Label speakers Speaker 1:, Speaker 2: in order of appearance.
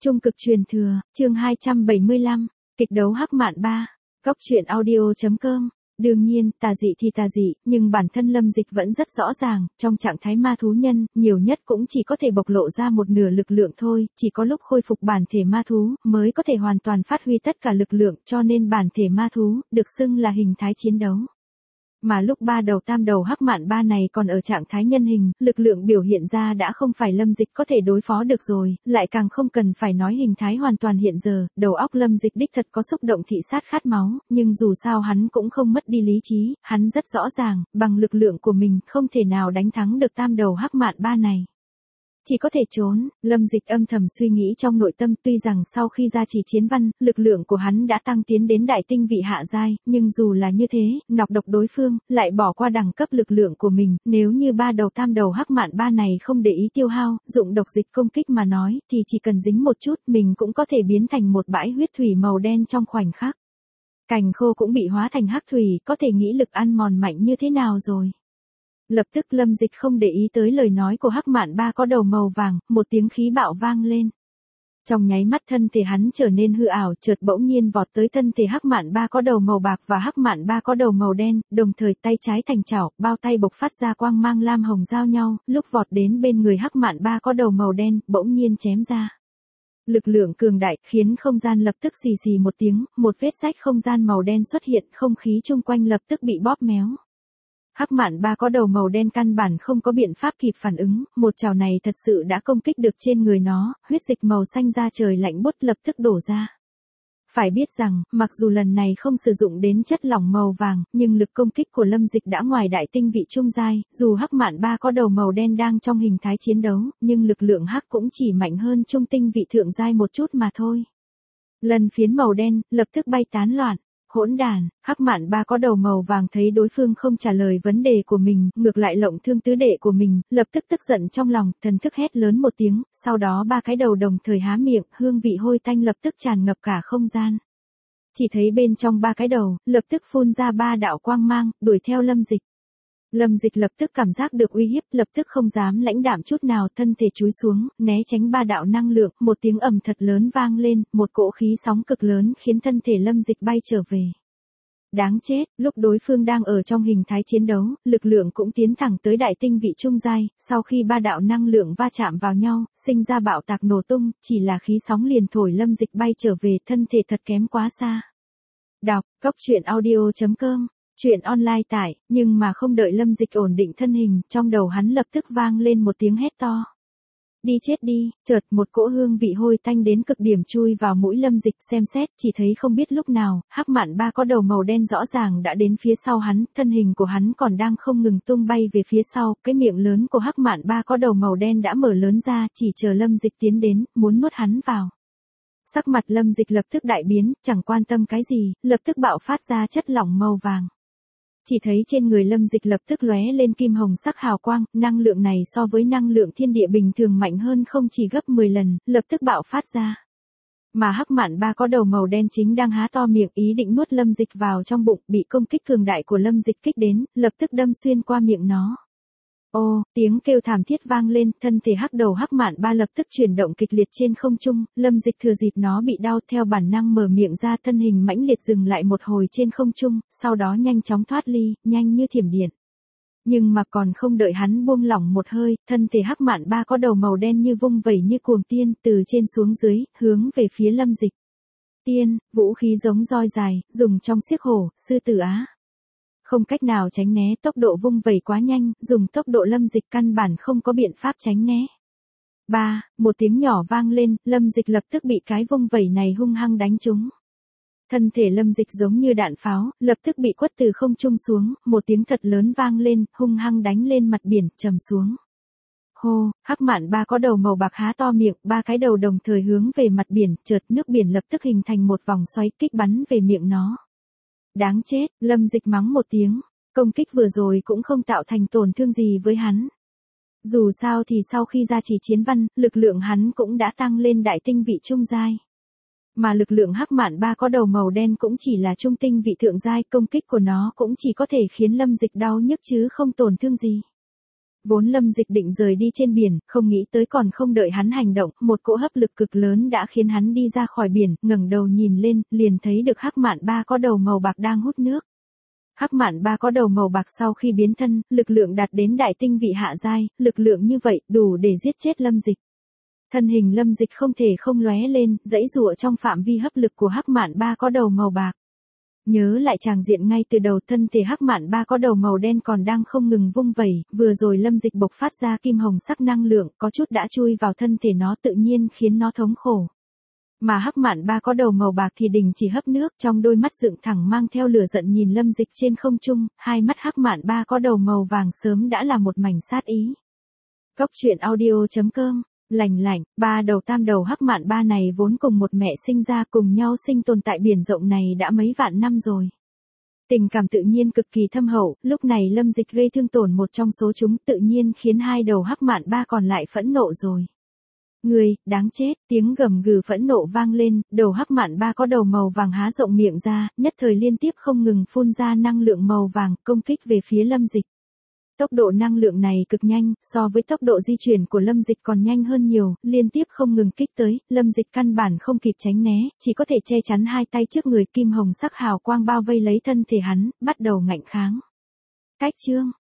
Speaker 1: Trung cực truyền thừa, chương 275, kịch đấu Hắc Mạn Ba, Góc truyện audio.com. Đương nhiên, tà dị thì tà dị, nhưng bản thân Lâm Dịch vẫn rất rõ ràng, trong trạng thái ma thú nhân, nhiều nhất cũng chỉ có thể bộc lộ ra một nửa lực lượng thôi, chỉ có lúc khôi phục bản thể ma thú, mới có thể hoàn toàn phát huy tất cả lực lượng, cho nên bản thể ma thú, được xưng là hình thái chiến đấu. Mà lúc ba đầu tam đầu Hắc Mạn Ba này còn ở trạng thái nhân hình, lực lượng biểu hiện ra đã không phải Lâm Dịch có thể đối phó được rồi, lại càng không cần phải nói hình thái hoàn toàn hiện giờ, đầu óc Lâm Dịch đích thật có xúc động thị sát khát máu, nhưng dù sao hắn cũng không mất đi lý trí, hắn rất rõ ràng, bằng lực lượng của mình không thể nào đánh thắng được tam đầu Hắc Mạn Ba này. Chỉ có thể trốn, Lâm Dịch âm thầm suy nghĩ trong nội tâm, tuy rằng sau khi ra chỉ chiến văn, lực lượng của hắn đã tăng tiến đến đại tinh vị hạ giai, nhưng dù là như thế, nọc độc đối phương, lại bỏ qua đẳng cấp lực lượng của mình, nếu như ba đầu tam đầu Hắc Mạn Ba này không để ý tiêu hao, dụng độc dịch công kích mà nói, thì chỉ cần dính một chút, mình cũng có thể biến thành một bãi huyết thủy màu đen trong khoảnh khắc. Cành khô cũng bị hóa thành hắc thủy, có thể nghĩ lực ăn mòn mạnh như thế nào rồi. Lập tức Lâm Dịch không để ý tới lời nói của Hắc Mạn Ba có đầu màu vàng, một tiếng khí bạo vang lên. Trong nháy mắt thân thể hắn trở nên hư ảo, chợt bỗng nhiên vọt tới thân thể Hắc Mạn Ba có đầu màu bạc và Hắc Mạn Ba có đầu màu đen, đồng thời tay trái thành chảo, bao tay bộc phát ra quang mang lam hồng giao nhau, lúc vọt đến bên người Hắc Mạn Ba có đầu màu đen, bỗng nhiên chém ra. Lực lượng cường đại khiến không gian lập tức xì xì một tiếng, một vết rách không gian màu đen xuất hiện, không khí chung quanh lập tức bị bóp méo. Hắc Mạn Ba có đầu màu đen căn bản không có biện pháp kịp phản ứng, một chảo này thật sự đã công kích được trên người nó, huyết dịch màu xanh da trời lạnh buốt lập tức đổ ra. Phải biết rằng, mặc dù lần này không sử dụng đến chất lỏng màu vàng, nhưng lực công kích của Lâm Dịch đã ngoài đại tinh vị trung giai, dù Hắc Mạn Ba có đầu màu đen đang trong hình thái chiến đấu, nhưng lực lượng hắc cũng chỉ mạnh hơn trung tinh vị thượng giai một chút mà thôi. Lần phiến màu đen, lập tức bay tán loạn. Hỗn đàn, Hắc Mạn Ba có đầu màu vàng thấy đối phương không trả lời vấn đề của mình, ngược lại lộng thương tứ đệ của mình, lập tức tức giận trong lòng, thần thức hét lớn một tiếng, sau đó ba cái đầu đồng thời há miệng, hương vị hôi tanh lập tức tràn ngập cả không gian. Chỉ thấy bên trong ba cái đầu, lập tức phun ra ba đạo quang mang, đuổi theo Lâm Dịch. Lâm Dịch lập tức cảm giác được uy hiếp, lập tức không dám lãnh đạm chút nào, thân thể chúi xuống, né tránh ba đạo năng lượng, một tiếng ầm thật lớn vang lên, một cỗ khí sóng cực lớn khiến thân thể Lâm Dịch bay trở về. Đáng chết, lúc đối phương đang ở trong hình thái chiến đấu, lực lượng cũng tiến thẳng tới đại tinh vị trung giai, sau khi ba đạo năng lượng va chạm vào nhau, sinh ra bạo tạc nổ tung, chỉ là khí sóng liền thổi Lâm Dịch bay trở về, thân thể thật kém quá xa. Đọc, Góc truyện audio.com. Chuyện online tải, nhưng mà không đợi Lâm Dịch ổn định thân hình, trong đầu hắn lập tức vang lên một tiếng hét to. Đi chết đi, chợt một cỗ hương vị hôi tanh đến cực điểm chui vào mũi Lâm Dịch, xem xét, chỉ thấy không biết lúc nào, Hắc Mạn Ba có đầu màu đen rõ ràng đã đến phía sau hắn, thân hình của hắn còn đang không ngừng tung bay về phía sau, cái miệng lớn của Hắc Mạn Ba có đầu màu đen đã mở lớn ra, chỉ chờ Lâm Dịch tiến đến, muốn nuốt hắn vào. Sắc mặt Lâm Dịch lập tức đại biến, chẳng quan tâm cái gì, lập tức bạo phát ra chất lỏng màu vàng. Chỉ thấy trên người Lâm Dịch lập tức lóe lên kim hồng sắc hào quang, năng lượng này so với năng lượng thiên địa bình thường mạnh hơn không chỉ gấp 10 lần, lập tức bạo phát ra. Mà Hắc Mạn Ba có đầu màu đen chính đang há to miệng ý định nuốt Lâm Dịch vào trong bụng, bị công kích cường đại của Lâm Dịch kích đến, lập tức đâm xuyên qua miệng nó. Ô, tiếng kêu thảm thiết vang lên, thân thể hắc đầu Hắc Mạn Ba lập tức chuyển động kịch liệt trên không trung, Lâm Dịch thừa dịp nó bị đau theo bản năng mở miệng ra, thân hình mãnh liệt dừng lại một hồi trên không trung, sau đó nhanh chóng thoát ly, nhanh như thiểm điện. Nhưng mà còn không đợi hắn buông lỏng một hơi, thân thể Hắc Mạn Ba có đầu màu đen như vung vẩy như cuồng tiên, từ trên xuống dưới, hướng về phía Lâm Dịch. Tiên, vũ khí giống roi dài, dùng trong xiếc hổ, sư tử á. Không cách nào tránh né, tốc độ vung vẩy quá nhanh, dùng tốc độ Lâm Dịch căn bản không có biện pháp tránh né. Một tiếng nhỏ vang lên, Lâm Dịch lập tức bị cái vung vẩy này hung hăng đánh trúng. Thân thể Lâm Dịch giống như đạn pháo, lập tức bị quất từ không trung xuống, một tiếng thật lớn vang lên, hung hăng đánh lên mặt biển, trầm xuống. Hô, Hắc Mạn Ba có đầu màu bạc há to miệng, ba cái đầu đồng thời hướng về mặt biển, chợt nước biển lập tức hình thành một vòng xoáy kích bắn về miệng nó. Đáng chết, Lâm Dịch mắng một tiếng, công kích vừa rồi cũng không tạo thành tổn thương gì với hắn. Dù sao thì sau khi ra chỉ chiến văn, lực lượng hắn cũng đã tăng lên đại tinh vị trung giai. Mà lực lượng Hắc Mạn Ba có đầu màu đen cũng chỉ là trung tinh vị thượng giai, công kích của nó cũng chỉ có thể khiến Lâm Dịch đau nhức chứ không tổn thương gì. Vốn Lâm Dịch định rời đi trên biển, không nghĩ tới còn không đợi hắn hành động, một cỗ hấp lực cực lớn đã khiến hắn đi ra khỏi biển, ngẩng đầu nhìn lên, liền thấy được Hắc Mạn Ba có đầu màu bạc đang hút nước. Hắc Mạn Ba có đầu màu bạc sau khi biến thân, lực lượng đạt đến đại tinh vị hạ giai, lực lượng như vậy đủ để giết chết Lâm Dịch. Thân hình Lâm Dịch không thể không lóe lên, giãy giụa trong phạm vi hấp lực của Hắc Mạn Ba có đầu màu bạc. Nhớ lại tràng diện ngay từ đầu, thân thể Hắc Mạn Ba có đầu màu đen còn đang không ngừng vung vẩy, vừa rồi Lâm Dịch bộc phát ra kim hồng sắc năng lượng, có chút đã chui vào thân thể nó, tự nhiên khiến nó thống khổ. Mà Hắc Mạn Ba có đầu màu bạc thì đình chỉ hấp nước, trong đôi mắt dựng thẳng mang theo lửa giận nhìn Lâm Dịch trên không trung, hai mắt Hắc Mạn Ba có đầu màu vàng sớm đã là một mảnh sát ý. Cốc truyện audio.com. Lành lạnh, ba đầu tam đầu Hắc Mạn Ba này vốn cùng một mẹ sinh ra, cùng nhau sinh tồn tại biển rộng này đã mấy vạn năm rồi. Tình cảm tự nhiên cực kỳ thâm hậu, lúc này Lâm Dịch gây thương tổn một trong số chúng, tự nhiên khiến hai đầu Hắc Mạn Ba còn lại phẫn nộ rồi. Người, đáng chết, tiếng gầm gừ phẫn nộ vang lên, đầu Hắc Mạn Ba có đầu màu vàng há rộng miệng ra, nhất thời liên tiếp không ngừng phun ra năng lượng màu vàng, công kích về phía Lâm Dịch. Tốc độ năng lượng này cực nhanh, so với tốc độ di chuyển của Lâm Dịch còn nhanh hơn nhiều, liên tiếp không ngừng kích tới, Lâm Dịch căn bản không kịp tránh né, chỉ có thể che chắn hai tay trước người, kim hồng sắc hào quang bao vây lấy thân thể hắn, bắt đầu ngạnh kháng. Cách chương